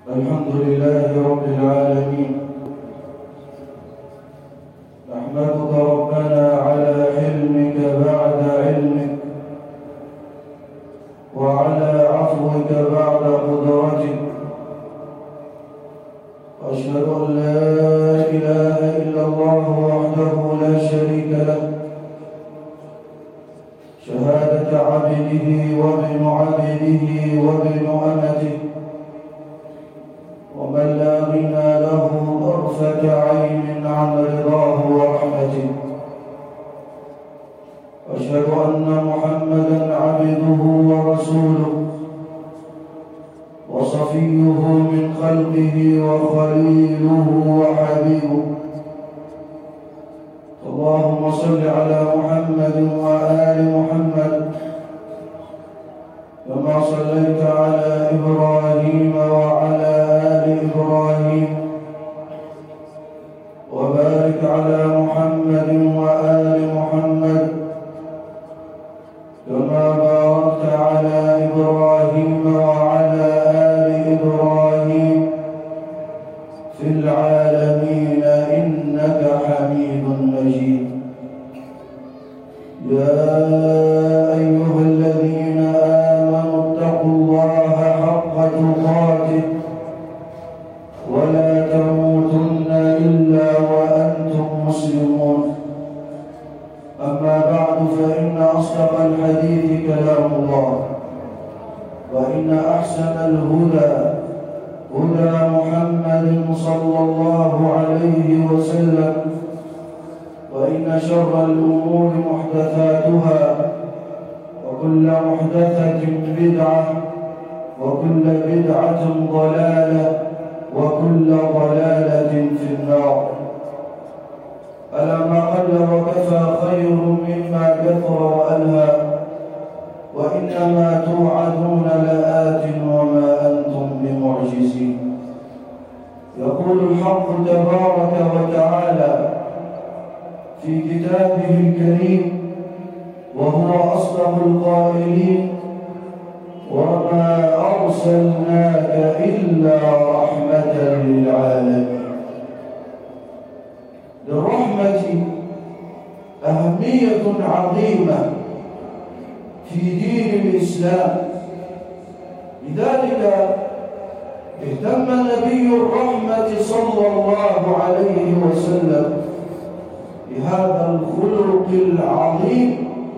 الحمد لله رب العالمين. نحمدك ربنا على حلمك بعد علمك، وعلى عفوك بعد قدرتك. أشهد أن لا إله إلا الله وحده لا شريك له، شهادة عبده وابن عبده وابن أمته، ومن لا غنى له طرفة عين عن رضاه ورحمته. أشهد أن محمدًا عبده ورسوله، وصفيه من خلقه وخليله وحبيبه. اللهم صل على محمد وآل محمد كما صليت على إبراهيم وعلى آل إبراهيم، وبارك على محمد وآل محمد كما باركت على إبراهيم وعلى آل إبراهيم في العالمين إنك حميد مجيد. يا أيها الذين آمنوا اتقوا الله حق تقاته ولا تموتن إلا وأنتم مسلمون. أما بعد، فإن أصدق الحديث كلام الله، وإن أحسن الهدى هدى محمد صلى الله عليه وسلم، وإن شر الأمور محدثاتها، وكل محدثة بدعة، وكل بدعة ضلالة، وكل ضلالة في النار. ألا ما قل وكفى خير مما كثر وألهى، وإنما توعدون لآت وما أنتم بمعجزين. يقول الحق تبارك وتعالى في كتابه الكريم وهو أصدق القائلين: وما أرسلناك إلا رحمة للعالمين. للرحمة أهمية عظيمة في دين الإسلام، لذلك اهتم نبي الرحمة صلى الله عليه وسلم بهذا الخلق العظيم،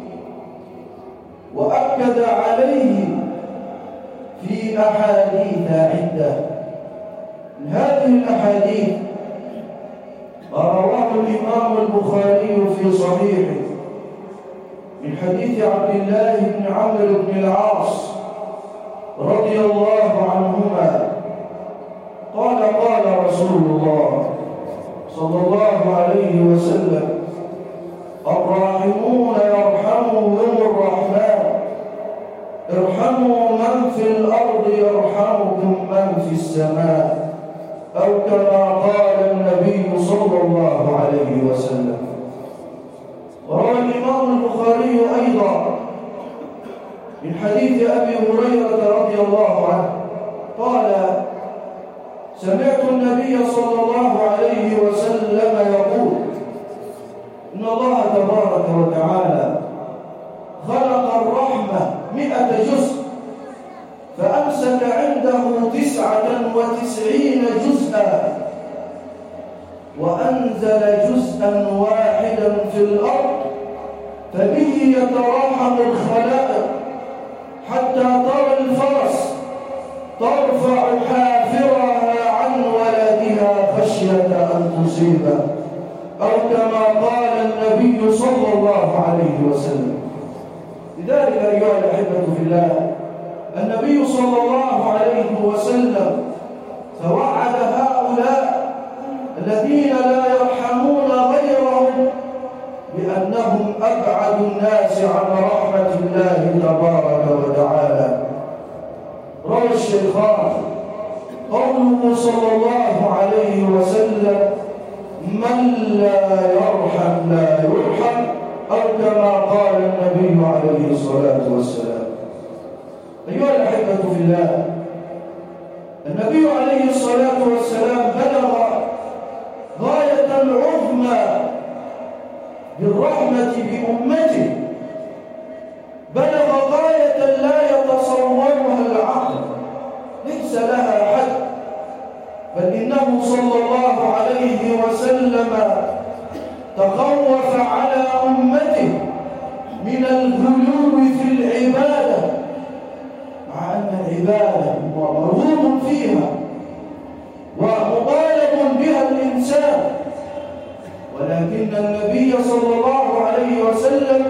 وأكد عليه في أحاديث عدة. من هذه الأحاديث ما رواه الإمام البخاري في صحيحه من حديث عبد الله بن عمرو بن العاص رضي الله عنهما قال: قال رسول الله صلى الله عليه وسلم: الراحمون يرحمهم الرحمن، ارحموا من في الأرض يرحمكم من في السماء، أو كما قال النبي صلى الله عليه وسلم. وروى الإمام البخاري أيضا من حديث أبي هريرة رضي الله عنه قال: سمعت النبي صلى الله عليه وسلم يقول: إن الله تبارك وتعالى خلق الرحمة 100 جزء، فأمسك عنده 99 جزءا، وأنزل جزءا واحدا في الأرض، فبه يتراحم الخلائق، حتى ترى الفرس ترفع حافرها عن ولدها خشية أن تصيبه، أو كما قال النبي صلى الله عليه وسلم. لذلك أيها الأحبة في الله، النبي صلى الله عليه وسلم توعد هؤلاء الذين لا يرحمون غيرهم بأنهم أبعد الناس عن رحمة الله تبارك وتعالى. روى الشيخان قوله صلى الله عليه وسلم: من لا يرحم لا يرحم، أو كما قال النبي عليه الصلاة والسلام. أيها الأحبة في الله، النبي عليه الصلاة والسلام بلغ غاية العظمى بالرحمة بأمته، بلغ غاية لا يتصورها العقل، ليس لها حد، بل إنه صلى الله عليه وسلم تخوف على أمته من الغلو في العبادة، مع أن العبادة مرغوب فيها ومطالب بها الإنسان، ولكن النبي صلى الله عليه وسلم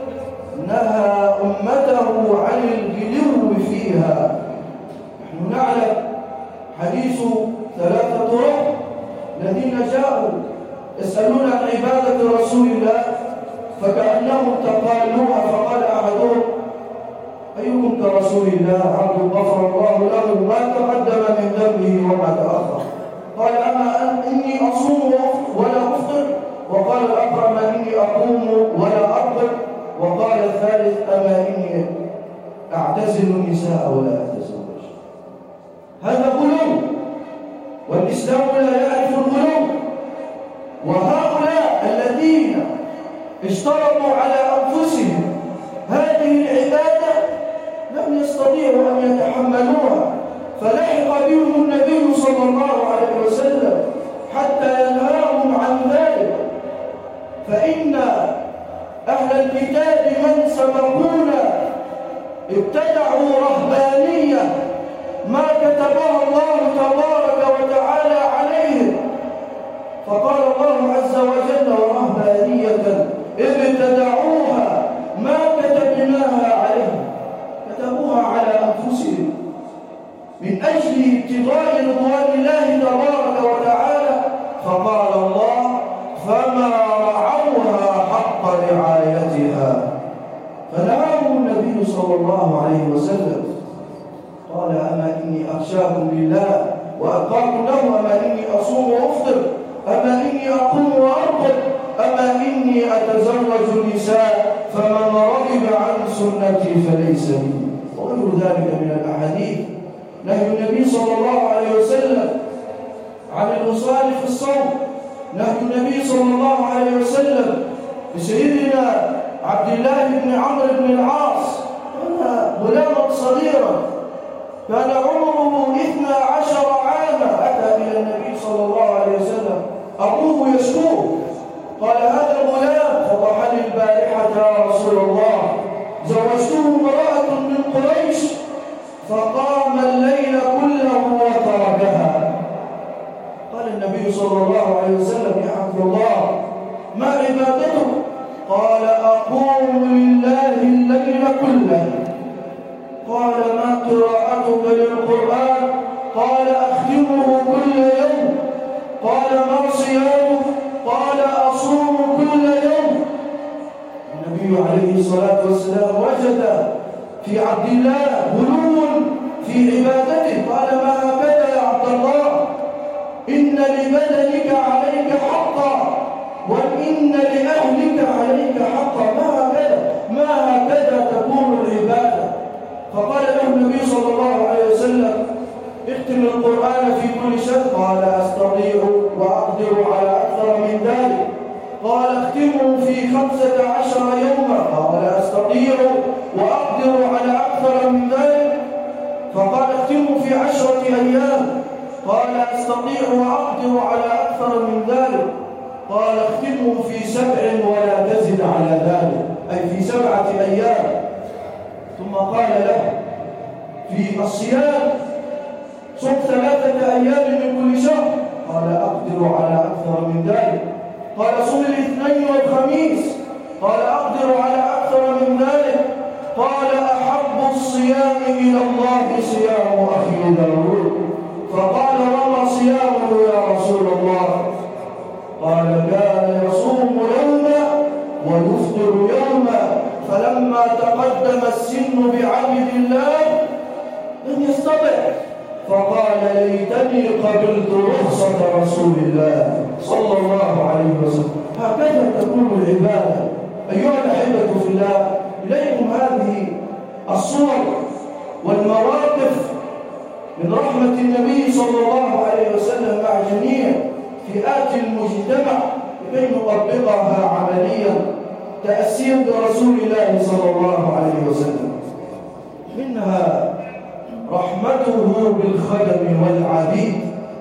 نهى أمته عن الغلو فيها. نحن نعلم حديث 3 رهط الذين جاءوا يسألون عن عبادة رسول الله فكأنهم تقالوها، فقال أحدهم: أيكم كرسول الله عبد غفر الله له ما تقدم من ذنبه وما تأخر؟ قال: أما إني أصوم ولا أفطر. وقال الآخر: أما إني أقوم ولا أرقد. وقال الثالث: أما إني أعتزل النساء ولا أتزوج. هذا غلو، والإسلام لا يعرف الغلو. وهؤلاء الذين اشترطوا على أنفسهم هذه العبادة لم يستطيعوا أن يتحملوها، فلحق بهم النبي صلى الله عليه وسلم حتى ينهاهم عن ذلك. فإن أهل الكتاب من سبقونا ابتدعوا رهبانية ما كتبها الله تبارك وتعالى عليهم، فقال الله عز وجل: ورهبانية ابتدعوها ما كتبناها عليهم، كتبوها على أنفسهم من أجل ابتغاء رضوان الله تبارك وتعالى. فقال الله: فما رعوها حق رعايتها، فنهاهم النبي صلى الله عليه وسلم. قال: أما إني أخشاكم لله وأتقاكم له، أما إني أصوم وأفطر، أما إني أقوم وأرقد، أما إني أتزوج النساء، فمن رغب عن سنتي فليس مني، وغير ذلك من الأحاديث. نهي النبي صلى الله عليه وسلم عن الوصال في الصوم، نهي النبي صلى الله عليه وسلم لسيدنا عبد الله بن عمرو بن العاص، كان غلاما صغيرا، كان عمره 12 عاما، أتى إلى النبي صلى الله عليه وسلم أبوه يشكوه، قال: هذا الغلام فضحني البارحة يا رسول الله، زوجته امرأة من قريش فقام الليل كله وتركها. قال النبي صلى الله عليه وسلم: يا عبد الله ما عبادتك؟ قال: أقوم لله الليل كله. قال: ما قراءتك للقرآن؟ قال: أختمه كل يوم. قال: ما صيامك؟ قال: أصوم كل يوم. النبي عليه الصلاة والسلام وجد في عبد الله غلو في عبادته، قال: ما هكذا يا عبد الله، إن لبدنك عليك حقا وإن لأهلك عليك حقا، ما هكذا تكون العبادة. فقال له النبي صلى الله عليه وسلم: اختم القرآن في كل شهر. قال: أستطيع وأقدر على أكثر من ذلك. قال: اختمه في 15 يوما. قال: أستطيع وأقدر على أكثر من ذلك. فقال: اختمه في 10 أيام. قال: أستطيع وأقدر على أكثر من ذلك. قال: اختمه في 7 ولا تزد على ذلك، أي في 7 أيام. ثم قال له: في الصيام صم 3 أيام من كل شهر. قال: أقدر على أكثر من ذلك. قال: صم الاثنين والخميس. قال: أقدر على أكثر من ذلك. قال: أحب الصيام إلى الله صيام أخي داود. فقال: وما صيامه يا رسول الله؟ قال: كان يصوم يوما ويفطر يوما، فلما تقدم السن بعبد الله لم يستطع، فقال: ليتني قبلت رخصة رسول الله صلى الله عليه وسلم. هكذا تكون العبادة. أيها الأحبة في الله، إليكم هذه الصور والمواقف من رحمة النبي صلى الله عليه وسلم مع جميع فئات المجتمع لكي نطبقها عمليا تأسيا برسول الله صلى الله عليه وسلم. منها رحمته بالخدم والعبيد.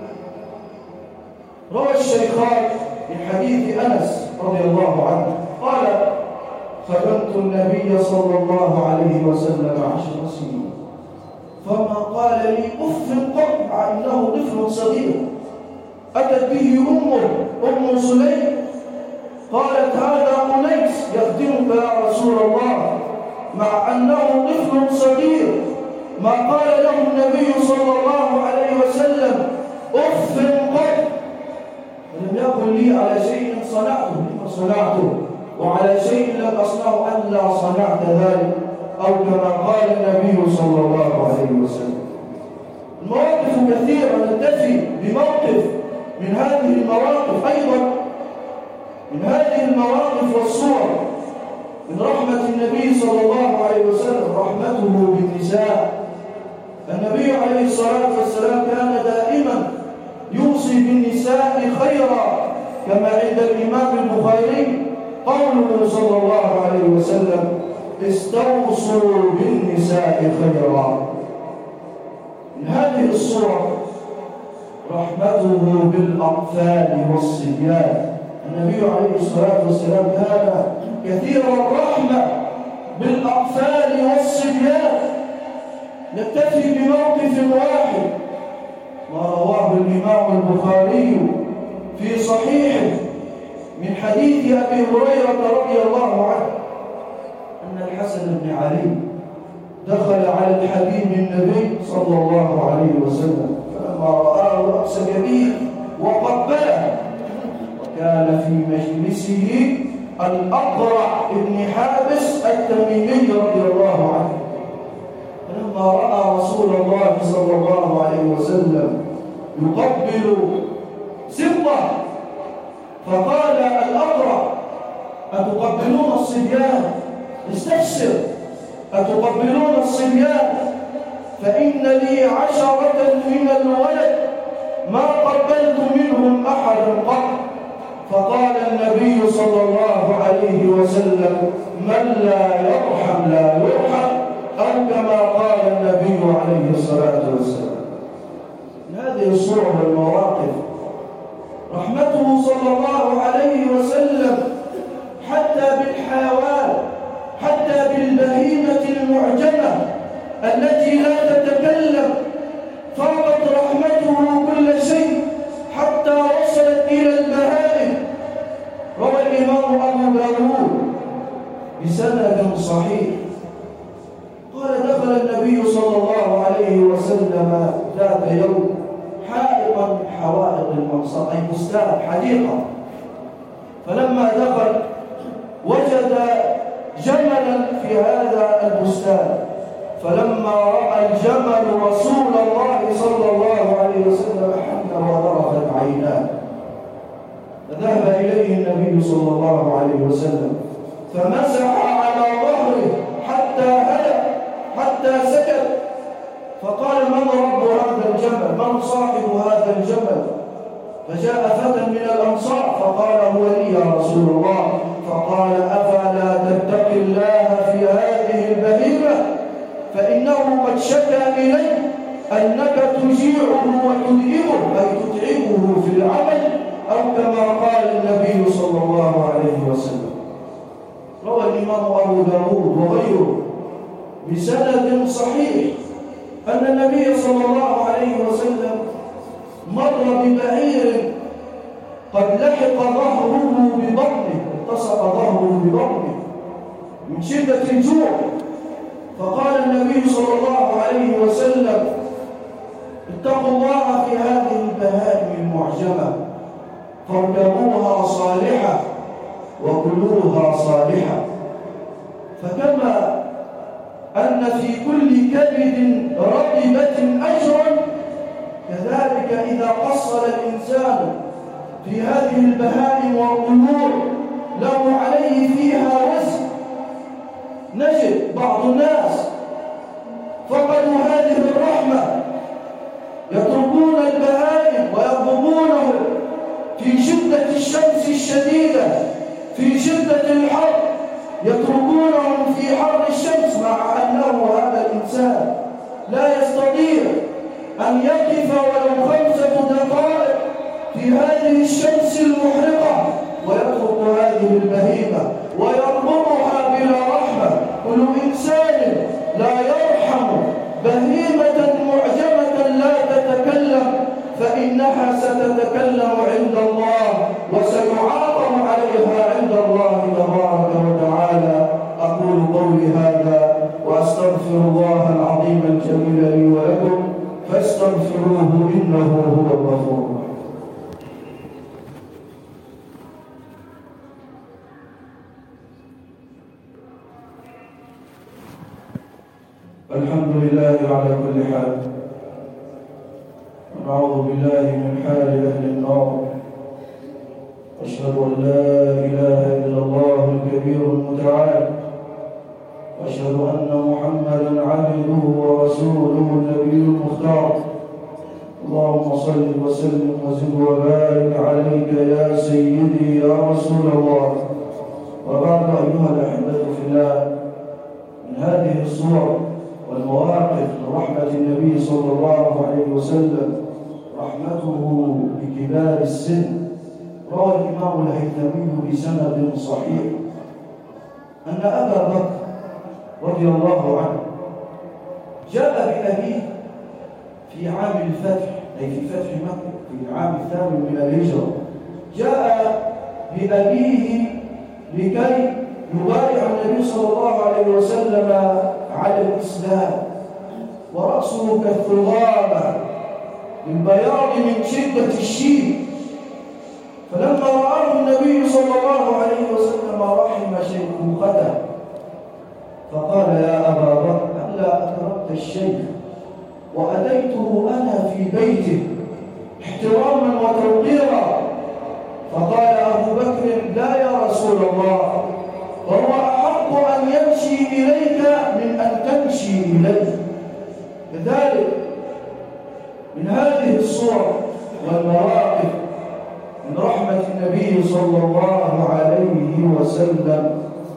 روى الشيخان من حديث أنس رضي الله عنه قال: خدمت النبي صلى الله عليه وسلم 10 سنين فما قال لي أف قط مع أنه طفل صغير. أتت به أم سليم قالت: هذا أنيس يخدمك يا رسول الله مع أنه طفل صغير. ما قال له النبي صلى الله عليه وسلم أف قط، ولم يقل لي على شيء صنعته وعلى شيء لم أصنعه ألا صنعت ذلك، أو كما قال النبي صلى الله عليه وسلم. المواقف كثيرة، نكتفي بموقف من هذه المواقف. أيضا من هذه المواقف والصور من رحمة النبي صلى الله عليه وسلم رحمته بالنساء. النبي عليه الصلاة والسلام كان دائما يوصي بالنساء خيرا، كما عند الإمام البخاري قوله صلى الله عليه وسلم: استوصوا بالنساء خيرا. من هذه الصور رحمته بالأطفال والصبيان. النبي عليه الصلاة والسلام كان كثير الرحمة بالأطفال والصبيان. نكتفي بموقف واحد ما رواه الإمام البخاري في صحيحه من حديث أبي هريرة رضي الله عنه أن الحسن بن علي دخل على الحبيب النبي صلى الله عليه وسلم، فلما رآه أمسك به وقبله. وكان في مجلسه الأقرع بن حابس التميمي رضي الله عنه. فلما رأى رسول الله صلى الله عليه وسلم يقبل سبطه فقال الأقرع: أتقبلون الصبيان؟ استفسر، أتقبلون الصبيان؟ فإن لي 10 من الولد ما قبلت منهم أحدا قط. فقال النبي صلى الله عليه وسلم: من لا يرحم لا يرحم، أو كما قال النبي عليه الصلاة والسلام. من هذه الصور والمواقف رحمته صلى الله عليه وسلم حتى بالحيوان، حتى بالبهيمة المعجمة التي لا تتكلم، فاقت رحمته كل شيء حتى وصلت إلى البهائم. روى الإمام أبو داود بسند صحيح قال: دخل النبي صلى الله عليه وسلم ذات يوم حائطا من حوائط المنصر، أي بستان حديقة. فلما دخل وجد جملا في هذا البستان، فلما رأى الجمل رسول الله صلى الله عليه وسلم حن وذرفت عيناه، فذهب إليه النبي صلى الله عليه وسلم فمسح على ظهره حتى هدأ، حتى سكت. فقال: من رب هذا الجمل؟ من صاحب هذا الجمل؟ فجاء فتى من الأنصار فقال: هو لي يا رسول الله. فقال: أفلا تتقي الله في هذه البهيمة؟ فإنه قد شكى إلي أنك تجيعه وتدئبه، أي تتعبه في العمل، أو كما قال النبي صلى الله عليه وسلم. روى الإمام أبو داود وغيره بسند صحيح أن النبي صلى الله عليه وسلم مر ببعير قد لحق ظهره ببطنه، التصق ظهره ببطنه من شدة الجوع. فقال النبي صلى الله عليه وسلم: اتقوا الله في هذه البهائم المعجمة، فاركبوها صالحة وكلوها صالحة. فكما أن في كل كبد رطبة أجرا، كذلك إذا قصر الإنسان في هذه البهائم والطيور له عليه فيها وزن. نجد بعض الناس فقدوا هذه الرحمة في شدة الشمس الشديدة، في شدة الحر، يتركونهم في حر الشمس، مع أنه هذا الإنسان لا يستطيع أن يقف ولو 5 دقائق في هذه الشمس المحرقة، ويترك هذه البهيمة ويربطها بلا رحمة. كل إنسان لا يرحم بهيمة معجمة لا تتكلم فإنها ستتكلم عند الله وسيعاقب عليها عند الله تبارك وتعالى. أقول قولي هذا وأستغفر الله العظيم الجليل لي ولكم فاستغفروه إنه هو الغفور الرحيم. الحمد لله على كل حال، ونعوذ بالله من حال أهل النار. أشهد أن لا إله إلا الله الكبير المتعال، وأشهد أن محمدا عبده ورسوله النبي المختار. اللهم صل وسلم وزد وبارك عليك يا سيدي يا رسول الله. وبعد أيها الأحبة في الله، من هذه الصور والمواقف لرحمة النبي صلى الله عليه وسلم رحمته بكبار السن، روى الإمام الهيثمي بسند صحيح أن أبا بكر رضي الله عنه جاء بأبيه في عام الفتح، أي في فتح مكة في العام 8 من الهجرة. جاء بأبيه لكي يبايع النبي صلى الله عليه وسلم على الإسلام، ورأسه كالثغامة بالبياض من شدة الشيب. فلما رآه النبي صلى الله عليه وسلم رحم شيخوخته، فقال يا أبا بكر ألا أدركت الشيخ وأتيته أنا في بيته احتراما وتوقيرا؟ فقال أبو بكر لا يا رسول الله، وهو أحق أن يمشي إليك من أن تمشي إليه. لذلك من هذه الصور والمواقف من رحمة النبي صلى الله عليه وسلم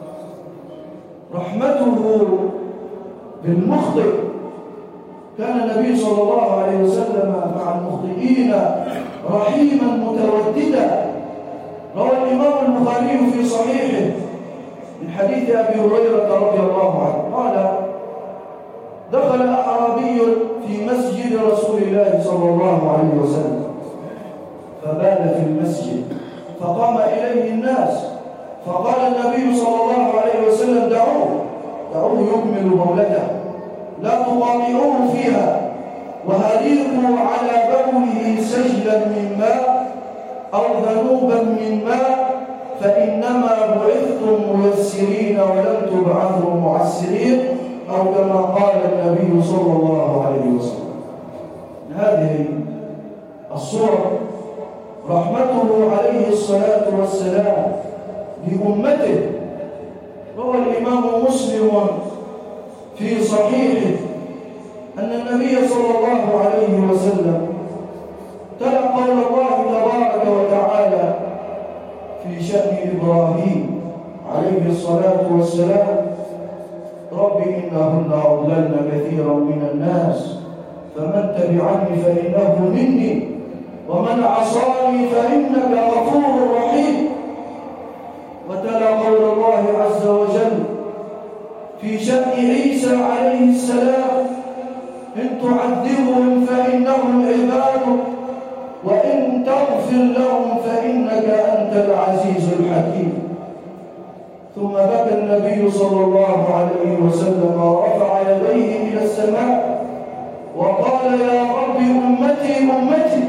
رحمته بالمخطئ. كان النبي صلى الله عليه وسلم مع المخطئين رحيما متوددا. روى الإمام البخاري في صحيحه من حديث أبي هريرة رضي الله عنه قال دخل أعرابي في مسجد رسول الله صلى الله عليه وسلم فبال في المسجد، فقام إليه الناس، فقال النبي صلى الله عليه وسلم دعوه يكمل بولته، لا تقاطعوه فيها، وهريقوا على بوله سجلا من ماء أو ذنوبا من ماء، فإنما بعثتم ميسرين ولم تبعثوا معسرين، أو كما قال النبي صلى الله عليه وسلم. هذه الصورة رحمته عليه الصلاة والسلام لأمته. روى الإمام مسلم في صحيحه أن النبي صلى الله عليه وسلم تلا قول الله تبارك وتعالى في شأن إبراهيم عليه الصلاة والسلام رب إنهن أضللن كثيرا من الناس فمن تبعني فإنه مني ومن عصاني فإنك غفور رحيم. وتلا قول الله عز وجل في شأن عيسى عليه السلام إن تعذبهم فإنهم عبادك وإن تغفر لهم فإنك أنت العزيز الحكيم. ثم بكى النبي صلى الله عليه وسلم ورفع يديه إلى السماء وقال يا رب أمتي أمتي.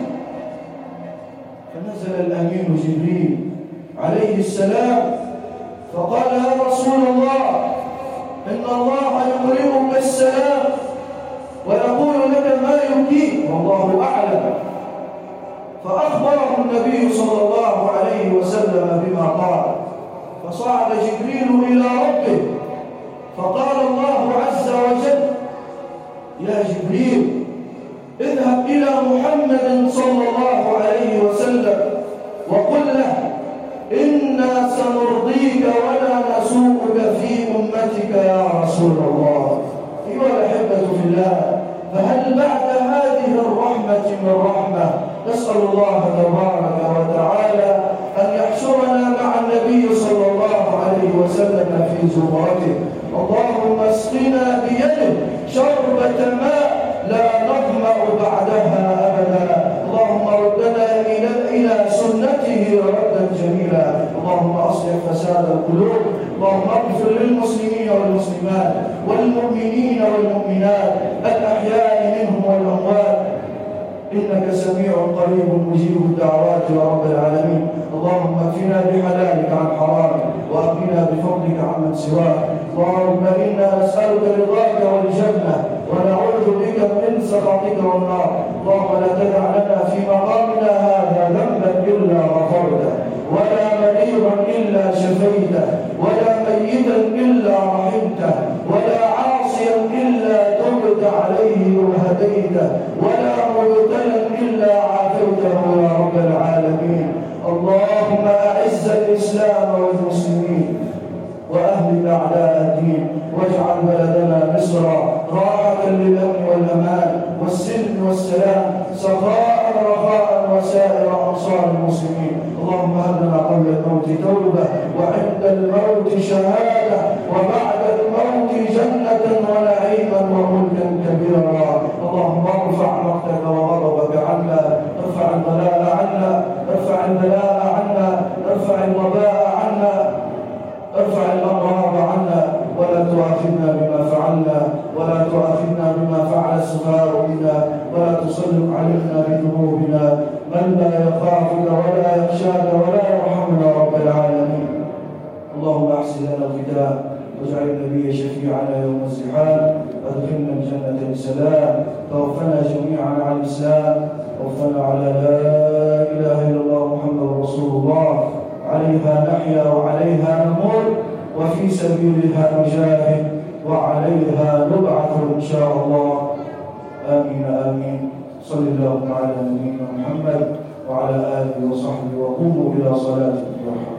فنزل الأمين جبريل عليه السلام فقال يا رسول الله إن الله يقرئك السلام ويقول لك ما يبكيك والله أعلم. فأخبره النبي صلى الله عليه وسلم بما قال، فصعد جبريل إلى ربه فقال الله عز وجل يا جبريل اذهب إلى محمد صلى الله عليه وسلم وقل له إنا سنرضيك ولا نسوءك في أمتك يا رسول الله. أيها الأحبة في الله، فهل بعد هذه الرحمة من رحمة؟ نسأل الله تبارك وتعالى أن يحشرنا مع النبي صلى الله عليه وسلم في زمرته. اللهم اسقنا بيده شربة ماء لا نظمأ بعدها أبدا. اللهم ردنا إلى سنته ردا جميلا. اللهم أصلح فساد القلوب. اللهم اغفر للمسلمين والمسلمات والمؤمنين والمؤمنات الأحياء منهم والأموات، إنك سميع قريب مجيب الدعوات يا رب العالمين. اللهم اكفنا بحلالك عن حرامك وأغننا بفضلك عمن سواك. اللهم إنا نسألك رضاك والجنة ونعوذ بك من سخطك والنار. اللهم لا تدع لنا في مقامنا هذا ذنبا إلا غفرته، ولا مريضا إلا شفيته، ولا ميتا إلا رحمته، ولا عاصيا إلا تبت عليه وهديته، ولا مبتلا إلا عافيته يا رب العالمين. اللهم أعز الإسلام والمسلمين وأهل أعداء الدين، واجعل بلدنا مصر راحة للأمن والأمان والسلم والسلام، سخاء رخاء وسائر أمصار المسلمين. اللهم هب لنا قبل الموت توبة، وعند الموت شهادة، وبعد الموت جنة ونعيما وملكا كبيرا. اللهم ارفع مقتك وغضبك عنا، ارفع البلاء عنا، ارفع البلاء عنا، ارفع الوباء عنا، ارفع الأمراض عنا، ولا تؤاخذنا بما فعلنا، ولا تؤاخذنا بما فعل السفهاء منا، ولا تسلط علينا بذنوبنا من لا يخافك ولا يخشاك ولا يرحمنا رب العالمين. اللهم احسن لنا الختام، واجعل النبي شفيعنا يوم الزحام، وادخلنا الجنة بسلام، توفنا جميعا على الإسلام، توفنا على لا إله إلا الله محمد رسول الله. عليها نحيا وعليها نموت، وفي سبيلها نجاهد، وعليها نبعث إن شاء الله. آمين آمين. صلى الله على نبينا محمد وعلى آله وصحبه، وقوموا إلى صلاتكم.